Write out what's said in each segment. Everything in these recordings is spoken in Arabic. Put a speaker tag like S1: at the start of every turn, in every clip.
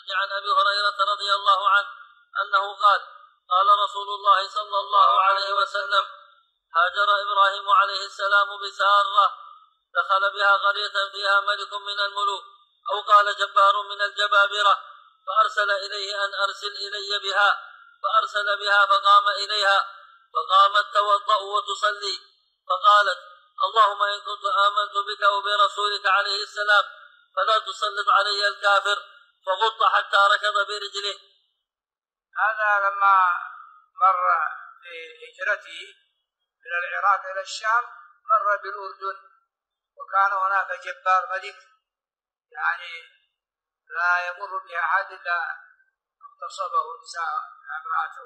S1: عن أبي هريرة رضي الله عنه أنه قال قال رسول الله صلى الله عليه وسلم هاجر إبراهيم عليه السلام بسارة دخل بها قرية فيها ملك من الملوك أو قال جبار من الجبابرة فأرسل إليه أن أرسل إلي بها فأرسل بها فقام إليها فقامت توضأ وتصلي فقالت اللهم إن كنت آمنت بك وبرسولك عليه السلام فلا تسلط علي الكافر فغط حتى ركض برجله.
S2: هذا لما مر بهجرته من العراق إلى الشام مر بالأردن وكان هناك جبار ملك يعني لا يمر بها أحد إلا اغتصبه نساء امرأته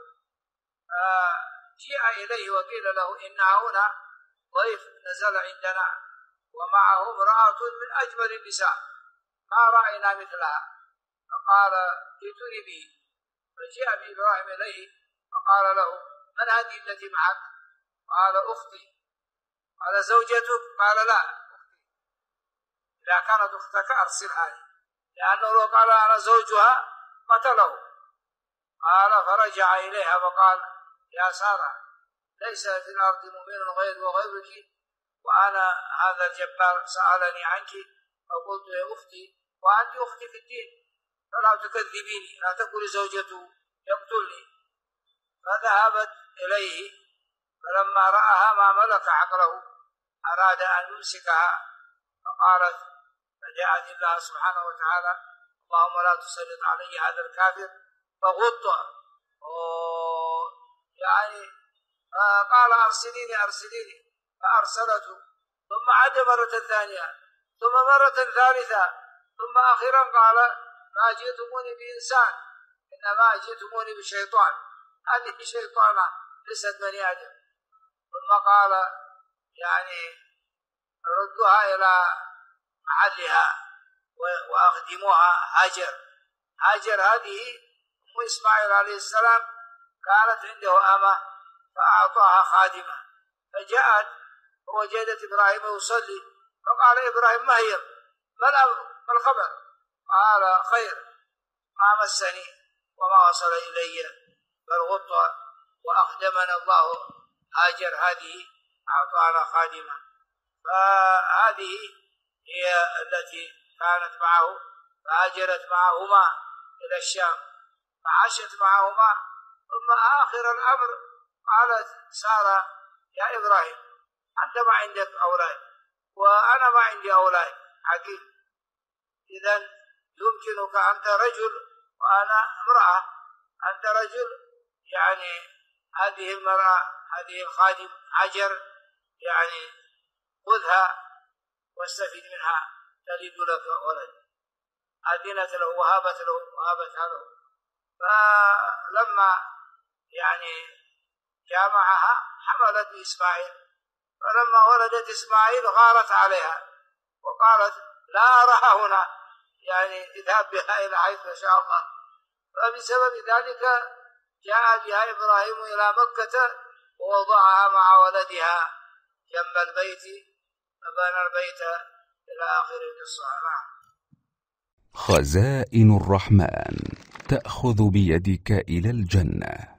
S2: فجيء إليه وقيل له إن هنا ضيف نزل عندنا ومعه امرأة من أجمل النساء ما رأينا مثلها فقال ائتوني به فجاء بإبراهيم إليه فقال له من هذه التي معك؟ قال أختي. قال زوجتك؟ قال لا أختي. إذا كانت أختك أرسلها لي لأنه لو قال أنا زوجها قتله. قال فرجع إليها وقال يا سارة ليس في الأرض مؤمن غير وغيرك وأنا هذا الجبار سألني عنك فقلت يا أختي وأنت أختي في الدين فلا تكذبيني لا تقولي زوجته يقتلني. فذهبت إليه فلما رأها ما ملك عقله أراد أن يمسكها فقالت فجاءت الله سبحانه وتعالى اللهم لا تسلط علي هذا الكافر فغط يعني قال أرسليني فأرسلته ثم عاد مرة ثانية ثم مرة ثالثة ثم أخيرا قال ما جئتموني بإنسان إنما جئتموني بشيطان هذه شيطانة ليست بني آدم. ثم قال يعني ردوها إلى محلها وأخدموها هاجر هذه أم إسماعيل عليه السلام كانت عنده أمة فأعطاها خادمة فجاءت ووجدت إبراهيم يصلي فقال إبراهيم ما هي ما الأمر ما الخبر؟ قال خير ما مسني وما وصل إلي بل غط وأخدمنا الله هاجر هذه أعطانا خادمة. فهذه هي التي كانت معه فهاجرت معهما إلى الشام فعاشت معهما ثم آخر الأمر قالت سارة يا إبراهيم أنت ما عندك أولاد وأنا ما عندي أولاد عقيم إذن يمكنك أنت رجل وأنا امرأة أنت رجل يعني هذه المرأة هذه الخادم هاجر يعني خذها واستفيد منها تلد لك ولد أذنت له وهبتها له. فلما يعني جامعها حملت بإسماعيل فلما ولدت إسماعيل غارت عليها وقالت لا أراها هنا يعني اذهب بها إلى حيث شاء الله. فبسبب ذلك جاء بها إبراهيم إلى مكة ووضعها مع ولدها جنب البيت فبنى البيت إلى آخر القصة.
S3: خزائن الرحمن تأخذ بيدك إلى الجنة.